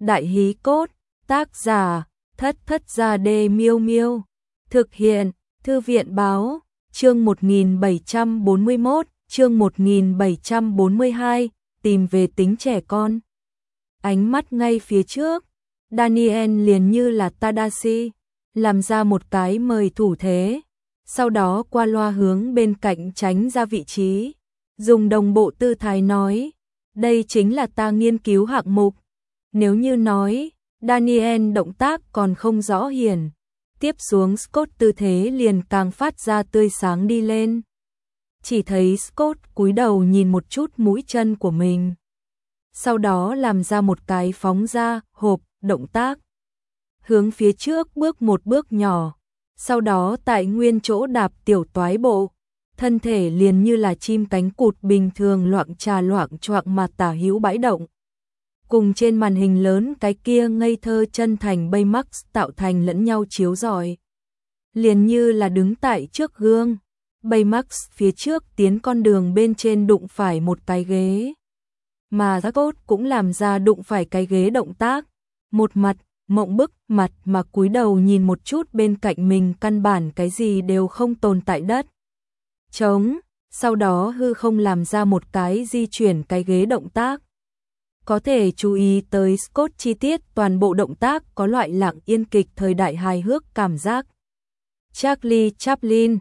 Đại hí cốt, tác giả, Thất Thất Gia Đê Miêu Miêu. Thực hiện, Thư viện báo, chương 1741, chương 1742, tìm về tính trẻ con. Ánh mắt ngay phía trước, Daniel liền như là Tadashi, làm ra một cái mời thủ thế, sau đó qua loa hướng bên cạnh tránh ra vị trí, dùng đồng bộ tư thái nói, đây chính là ta nghiên cứu hạng mục. Nếu như nói, Daniel động tác còn không rõ hiển, tiếp xuống Scott tư thế liền càng phát ra tươi sáng đi lên. Chỉ thấy Scott cúi đầu nhìn một chút mũi chân của mình, sau đó làm ra một cái phóng ra, hộp, động tác. Hướng phía trước bước một bước nhỏ, sau đó tại nguyên chỗ đạp tiểu toái bộ, thân thể liền như là chim cánh cụt bình thường loạng choạng mà tả hữu bãi động. Cùng trên màn hình lớn cái kia ngây thơ chân thành Baymax tạo thành lẫn nhau chiếu rọi. Liền như là đứng tại trước gương, Baymax phía trước tiến con đường bên trên đụng phải một cái ghế. Mà Scott cũng làm ra đụng phải cái ghế động tác, một mặt mộng bức mặt mà cúi đầu nhìn một chút bên cạnh mình, căn bản cái gì đều không tồn tại đất trống, sau đó hư không làm ra một cái di chuyển cái ghế động tác. Có thể chú ý tới Scott chi tiết toàn bộ động tác có loại lặng yên kịch thời đại hài hước cảm giác. Charlie Chaplin,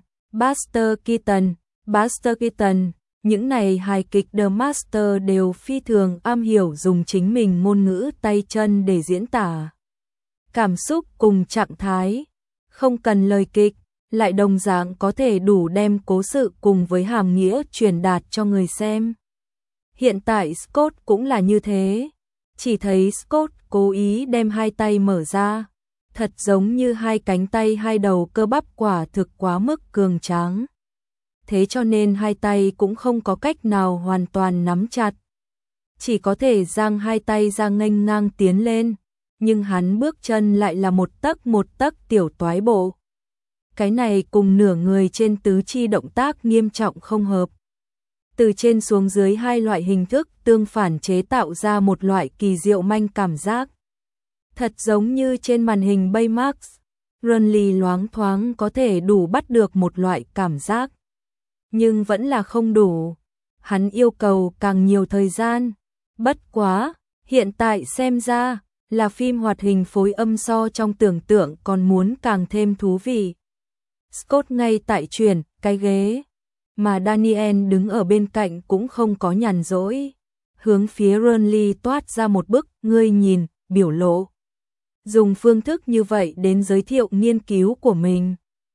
Buster Keaton, những này hài kịch The Master đều phi thường am hiểu dùng chính mình ngôn ngữ tay chân để diễn tả cảm xúc cùng trạng thái, không cần lời kịch, lại đồng dạng có thể đủ đem cố sự cùng với hàm nghĩa truyền đạt cho người xem. Hiện tại Scott cũng là như thế, chỉ thấy Scott cố ý đem hai tay mở ra, thật giống như hai cánh tay hai đầu cơ bắp quả thực quá mức cường tráng. Thế cho nên hai tay cũng không có cách nào hoàn toàn nắm chặt, chỉ có thể giang hai tay ra nghênh ngang tiến lên, nhưng hắn bước chân lại là một tấc tiểu toái bộ. Cái này cùng nửa người trên tứ chi động tác nghiêm trọng không hợp. Từ trên xuống dưới hai loại hình thức tương phản chế tạo ra một loại kỳ diệu manh cảm giác. Thật giống như trên màn hình Baymax, Runly loáng thoáng có thể đủ bắt được một loại cảm giác. Nhưng vẫn là không đủ. Hắn yêu cầu càng nhiều thời gian. Bất quá, hiện tại xem ra là phim hoạt hình phối âm so trong tưởng tượng còn muốn càng thêm thú vị. Scott ngay tại chuyển cái ghế, mà Daniel đứng ở bên cạnh cũng không có nhàn rỗi, hướng phía Runly toát ra một bức ngươi nhìn, biểu lộ. Dùng phương thức như vậy đến giới thiệu nghiên cứu của mình.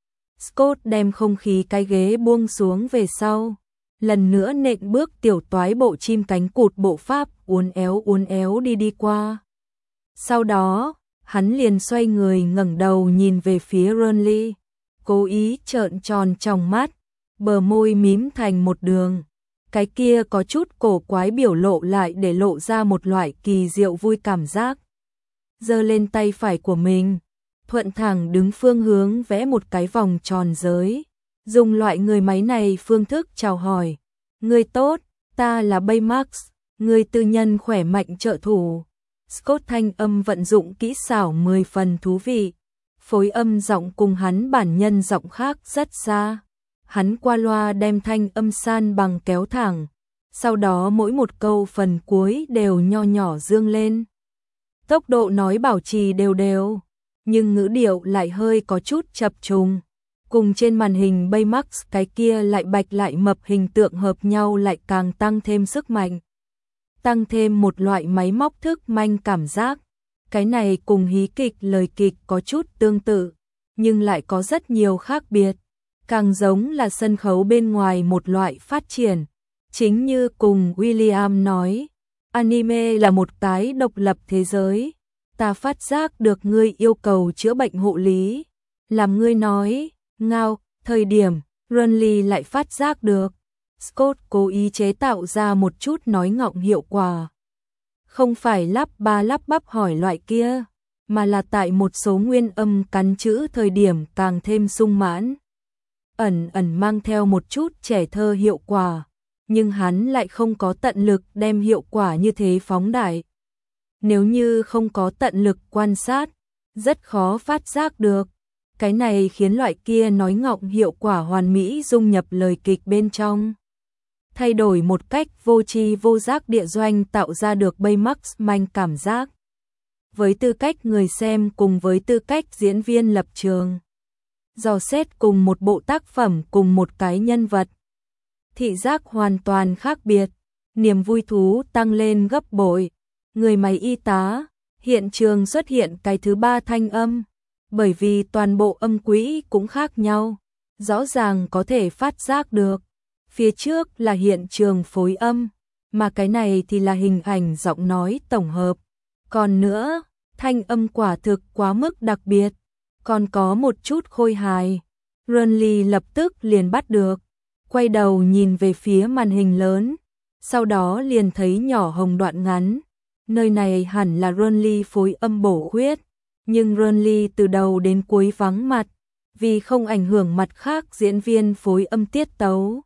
Scott đem không khí cái ghế buông xuống về sau, lần nữa nện bước tiểu toái bộ chim cánh cụt bộ pháp uốn éo đi qua. Sau đó, hắn liền xoay người ngẩng đầu nhìn về phía Runly, cố ý trợn tròn tròng mắt, bờ môi mím thành một đường. Cái kia có chút cổ quái biểu lộ lại để lộ ra một loại kỳ diệu vui cảm giác. Giơ lên tay phải của mình, thuận thẳng đứng phương hướng vẽ một cái vòng tròn giới, dùng loại người máy này phương thức chào hỏi. Người tốt, ta là Baymax, người tư nhân khỏe mạnh trợ thủ. Scott thanh âm vận dụng kỹ xảo 10 phần thú vị, phối âm giọng cùng hắn bản nhân giọng khác rất xa. Hắn qua loa đem thanh âm san bằng kéo thẳng, sau đó mỗi một câu phần cuối đều nho nhỏ dương lên. Tốc độ nói bảo trì đều đều, nhưng ngữ điệu lại hơi có chút chập trùng. Cùng trên màn hình Baymax cái kia lại bạch lại mập hình tượng hợp nhau lại càng tăng thêm sức mạnh. Tăng thêm một loại máy móc thức manh cảm giác. Cái này cùng hí kịch lời kịch có chút tương tự, nhưng lại có rất nhiều khác biệt. Càng giống là sân khấu bên ngoài một loại phát triển. Chính như cùng William nói, anime là một cái độc lập thế giới. Ta phát giác được ngươi yêu cầu chữa bệnh hộ lý. Làm ngươi nói, ngao, thời điểm, Runly lại phát giác được. Scott cố ý chế tạo ra một chút nói ngọng hiệu quả. Không phải lắp ba lắp bắp hỏi loại kia, mà là tại một số nguyên âm cắn chữ thời điểm càng thêm sung mãn. Ẩn mang theo một chút trẻ thơ hiệu quả, nhưng hắn lại không có tận lực đem hiệu quả như thế phóng đại. nếu như không có tận lực quan sát, rất khó phát giác được. Cái này khiến loại kia nói ngọng hiệu quả hoàn mỹ dung nhập lời kịch bên trong. Thay đổi một cách vô tri vô giác địa doanh tạo ra được Baymax manh cảm giác. Với tư cách người xem cùng với tư cách diễn viên lập trường. Dò xét cùng một bộ tác phẩm cùng một cái nhân vật. Thị giác hoàn toàn khác biệt, niềm vui thú tăng lên gấp bội. Người máy y tá, hiện trường xuất hiện cái thứ ba thanh âm. Bởi vì toàn bộ âm quỹ cũng khác nhau, rõ ràng có thể phát giác được. Phía trước là hiện trường phối âm, mà cái này thì là hình ảnh giọng nói tổng hợp. Còn nữa, thanh âm quả thực quá mức đặc biệt, còn có một chút khôi hài. Renly lập tức liền bắt được, quay đầu nhìn về phía màn hình lớn, sau đó liền thấy nhỏ hồng đoạn ngắn. Nơi này hẳn là Renly phối âm bổ khuyết, nhưng Renly từ đầu đến cuối vắng mặt, vì không ảnh hưởng mặt khác diễn viên phối âm tiết tấu.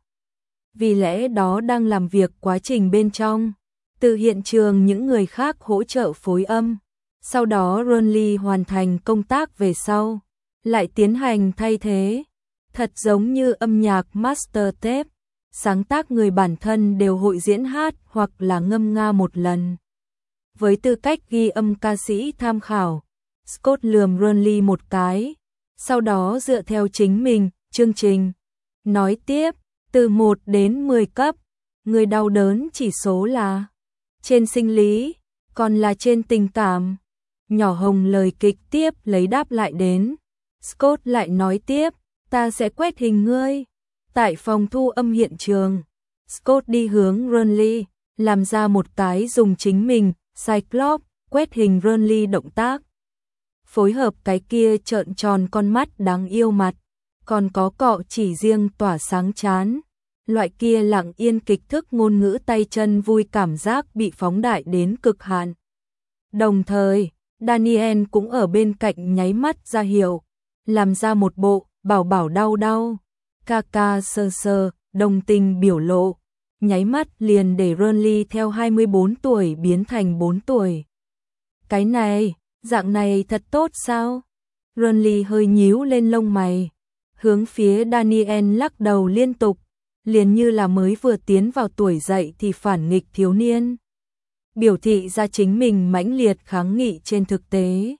Vì lẽ đó đang làm việc quá trình bên trong, từ hiện trường những người khác hỗ trợ phối âm. Sau đó Renly hoàn thành công tác về sau, lại tiến hành thay thế. Thật giống như âm nhạc master tape, sáng tác người bản thân đều hội diễn hát hoặc là ngâm nga một lần. Với tư cách ghi âm ca sĩ tham khảo, Scott lườm Renly một cái, sau đó dựa theo chính mình, chương trình. Nói tiếp, từ 1 đến 10 cấp, người đau đớn chỉ số là trên sinh lý, còn là trên tình cảm. Nhỏ hồng lời kịch tiếp lấy đáp lại đến. Scott lại nói tiếp, ta sẽ quét hình ngươi. Tại phòng thu âm hiện trường, Scott đi hướng Renly, làm ra một cái dùng chính mình, Cyclops, quét hình Renly động tác. Phối hợp cái kia trợn tròn con mắt đáng yêu mặt, còn có cọ chỉ riêng tỏa sáng chán. Loại kia lặng yên kịch thức ngôn ngữ tay chân vui cảm giác bị phóng đại đến cực hạn. Đồng thời, Daniel cũng ở bên cạnh nháy mắt ra hiệu, làm ra một bộ bảo bảo đau đau, ca ca sơ sơ, đồng tình biểu lộ, nháy mắt liền để Renly theo 24 tuổi biến thành 4 tuổi. Cái này, dạng này thật tốt sao? Renly hơi nhíu lên lông mày, hướng phía Daniel lắc đầu liên tục, liền như là mới vừa tiến vào tuổi dậy thì phản nghịch thiếu niên. Biểu thị ra chính mình mãnh liệt kháng nghị trên thực tế.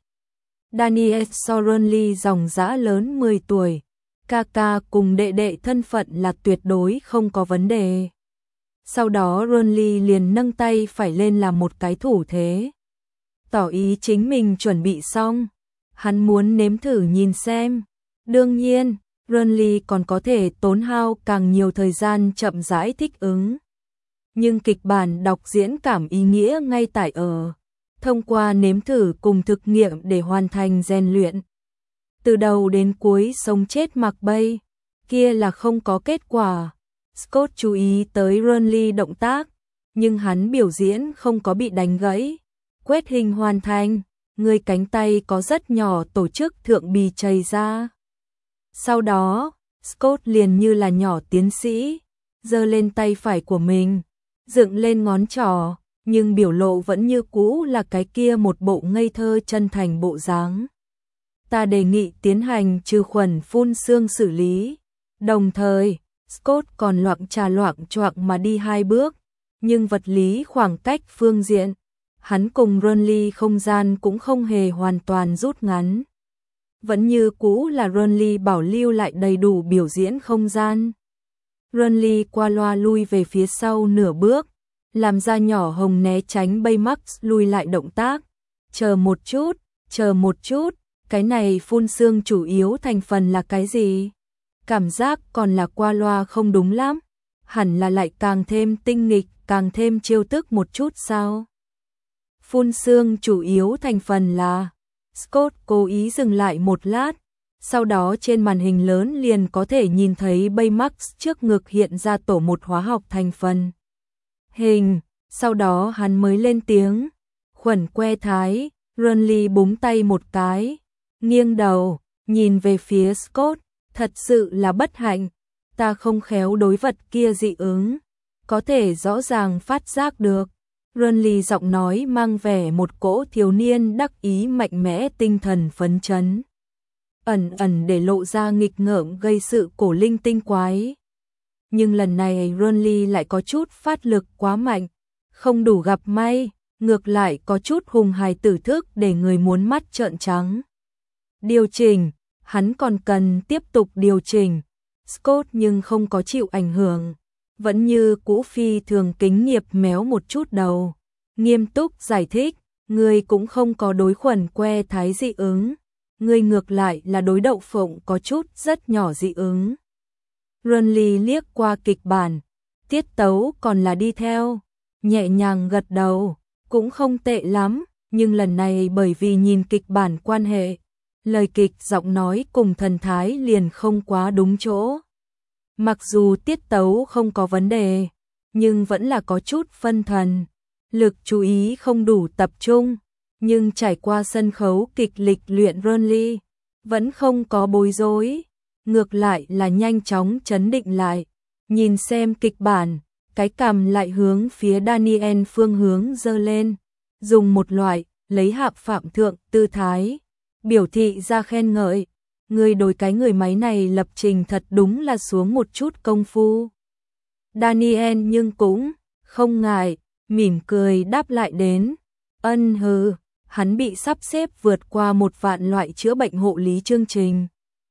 Daniel so Renly dòng dã lớn 10 tuổi, ca ca cùng đệ đệ thân phận là tuyệt đối không có vấn đề. Sau đó Renly liền nâng tay phải lên làm một cái thủ thế, tỏ ý chính mình chuẩn bị xong, hắn muốn nếm thử nhìn xem. Đương nhiên, Renly còn có thể tốn hao càng nhiều thời gian chậm rãi thích ứng. Nhưng kịch bản đọc diễn cảm ý nghĩa ngay tại ở, thông qua nếm thử cùng thực nghiệm để hoàn thành rèn luyện. Từ đầu đến cuối sống chết mặc bay, kia là không có kết quả. Scott chú ý tới Renly động tác, nhưng hắn biểu diễn không có bị đánh gãy. Quét hình hoàn thành, người cánh tay có rất nhỏ tổ chức thượng bì chảy ra. Sau đó, Scott liền như là nhỏ tiến sĩ, giơ lên tay phải của mình, dựng lên ngón trỏ, nhưng biểu lộ vẫn như cũ là cái kia một bộ ngây thơ chân thành bộ dáng. Ta đề nghị tiến hành trừ khuẩn phun xương xử lý. Đồng thời, Scott còn loạng trà loạng choạng mà đi 2 bước, nhưng vật lý khoảng cách phương diện, hắn cùng Renly không gian cũng không hề hoàn toàn rút ngắn. Vẫn như cũ là Renly bảo lưu lại đầy đủ biểu diễn không gian. Renly qua loa lui về phía sau nửa bước, làm ra nhỏ hồng né tránh Baymax lùi lại động tác. Chờ một chút, cái này phun xương chủ yếu thành phần là cái gì? Cảm giác còn là qua loa không đúng lắm, hẳn là lại càng thêm tinh nghịch, càng thêm trêu tức một chút sao? Phun xương chủ yếu thành phần là... Scott cố ý dừng lại một lát, sau đó trên màn hình lớn liền có thể nhìn thấy Baymax trước ngực hiện ra tổ một hóa học thành phần. Hình, sau đó hắn mới lên tiếng, khuẩn que thái. Renly búng tay một cái, nghiêng đầu, nhìn về phía Scott, thật sự là bất hạnh, ta không khéo đối vật kia dị ứng, có thể rõ ràng phát giác được, Renly giọng nói mang vẻ một cỗ thiếu niên đắc ý mạnh mẽ, tinh thần phấn chấn. Ẩn ẩn để lộ ra nghịch ngợm gây sự cổ linh tinh quái. Nhưng lần này Renly lại có chút phát lực quá mạnh, không đủ gặp may, ngược lại có chút hùng hài tử thức để người muốn mắt trợn trắng. Điều chỉnh, hắn còn cần tiếp tục điều chỉnh. Scott nhưng không có chịu ảnh hưởng, vẫn như cũ phi thường kính nghiệp méo một chút đầu, nghiêm túc giải thích, ngươi cũng không có đối khuẩn que thái dị ứng, ngươi ngược lại là đối đậu phộng có chút rất nhỏ dị ứng. Renly liếc qua kịch bản, tiết tấu còn là đi theo, nhẹ nhàng gật đầu, cũng không tệ lắm, nhưng lần này bởi vì nhìn kịch bản quan hệ, lời kịch giọng nói cùng thần thái liền không quá đúng chỗ. Mặc dù tiết tấu không có vấn đề, nhưng vẫn là có chút phân thần, lực chú ý không đủ tập trung, nhưng trải qua sân khấu kịch lịch luyện Renly, vẫn không có bối rối, ngược lại là nhanh chóng trấn định lại, nhìn xem kịch bản, cái cằm lại hướng phía Daniel phương hướng giơ lên, dùng một loại lấy hạp phạm thượng tư thái, biểu thị ra khen ngợi. Người đối cái người máy này lập trình thật đúng là xuống một chút công phu. Daniel nhưng cũng không ngại, mỉm cười đáp lại đến. Ân hừ, hắn bị sắp xếp vượt qua 1.000.000 loại chữa bệnh hộ lý chương trình.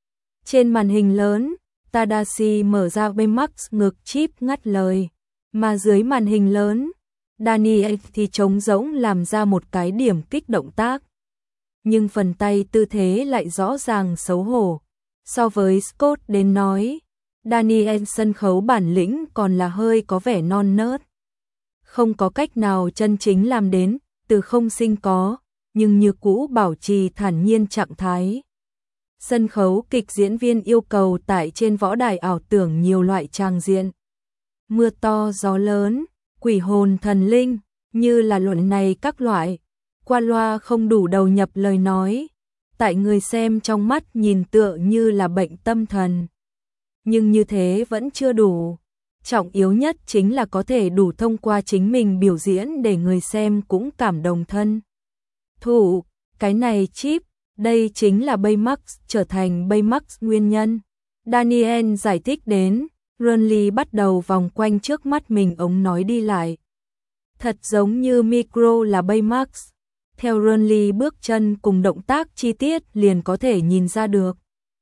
Trên màn hình lớn, Tadashi mở ra Baymax ngực chip ngắt lời, mà dưới màn hình lớn, Daniel thì trống rỗng làm ra một cái điểm kích động tác. Nhưng phần tay tư thế lại rõ ràng xấu hổ. So với Scott đến nói, Daniel sân khấu bản lĩnh còn là hơi có vẻ non nớt. Không có cách nào chân chính làm đến, từ không sinh có, nhưng như cũ bảo trì thản nhiên trạng thái. Sân khấu kịch diễn viên yêu cầu tại trên võ đài ảo tưởng nhiều loại tràng diện. Mưa to gió lớn, quỷ hồn thần linh, như là luận này các loại. Qua loa không đủ đầu nhập lời nói, tại người xem trong mắt nhìn tựa như là bệnh tâm thần. Nhưng như thế vẫn chưa đủ. Trọng yếu nhất chính là có thể đủ thông qua chính mình biểu diễn để người xem cũng cảm động thân. Thủ, cái này chip, đây chính là Baymax trở thành Baymax nguyên nhân. Daniel giải thích đến, Renly bắt đầu vòng quanh trước mắt mình ống nói đi lại. Thật giống như micro là Baymax. Theo Renly bước chân cùng động tác chi tiết liền có thể nhìn ra được.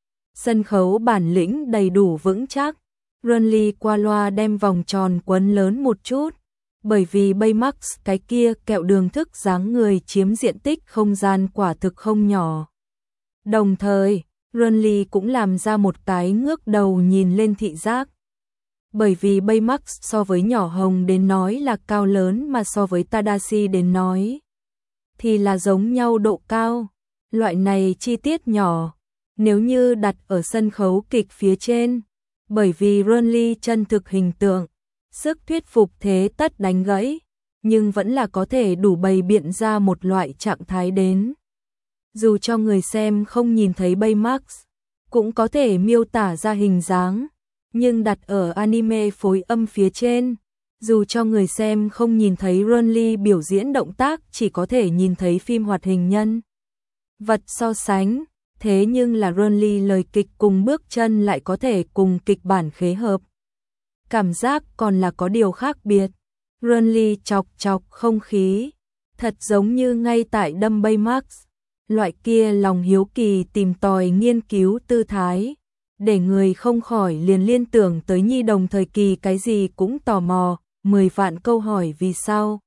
Sân khấu bản lĩnh đầy đủ vững chắc. Renly qua loa đem vòng tròn quấn lớn một chút, bởi vì Baymax cái kia kẹo đường thức dáng người chiếm diện tích không gian quả thực không nhỏ. Đồng thời, Renly cũng làm ra một cái ngước đầu nhìn lên thị giác. Bởi vì Baymax so với nhỏ hồng đến nói là cao lớn mà so với Tadashi đến nói thì là giống nhau độ cao. Loại này chi tiết nhỏ, nếu như đặt ở sân khấu kịch phía trên, bởi vì Renly chân thực hình tượng, sức thuyết phục thế tất đánh gãy, nhưng vẫn là có thể đủ bày biện ra một loại trạng thái đến. Dù cho người xem không nhìn thấy Baymax, cũng có thể miêu tả ra hình dáng, nhưng đặt ở anime phối âm phía trên, dù cho người xem không nhìn thấy Renly biểu diễn động tác, chỉ có thể nhìn thấy phim hoạt hình nhân vật so sánh, thế nhưng là Renly lời kịch cùng bước chân lại có thể cùng kịch bản khế hợp. Cảm giác còn là có điều khác biệt. Renly chọc chọc không khí, thật giống như ngay tại đâm Baymax, loại kia lòng hiếu kỳ tìm tòi nghiên cứu tư thái, để người không khỏi liền liên tưởng tới nhi đồng thời kỳ cái gì cũng tò mò, 10 vạn câu hỏi vì sao.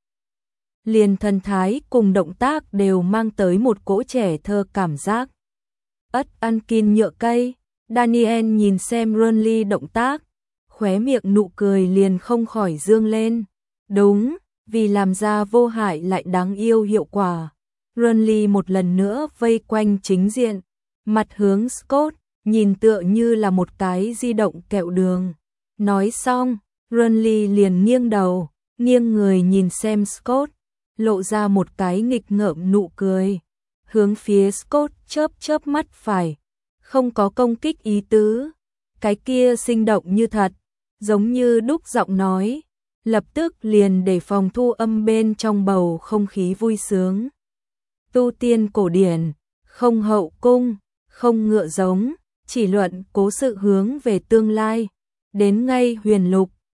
Liền thần thái cùng động tác đều mang tới một cỗ trẻ thơ cảm giác. Ất ăn kin nhựa cây, Daniel nhìn xem Renly động tác, khóe miệng nụ cười liền không khỏi dương lên. Đúng, vì làm ra vô hại lại đáng yêu hiệu quả. Renly một lần nữa vây quanh chính diện, mặt hướng Scott, nhìn tựa như là một cái di động kẹo đường. Nói xong, Renly liền nghiêng đầu, nghiêng người nhìn xem Scott, lộ ra một cái nghịch ngợm nụ cười, hướng phía Scott chớp chớp mắt phải, không có công kích ý tứ, cái kia sinh động như thật, giống như đúc giọng nói, lập tức liền để phòng thu âm bên trong bầu không khí vui sướng. Tu tiên cổ điển, không hậu cung, không ngựa giống, chỉ luận cố sự hướng về tương lai. Đến ngay huyền lục,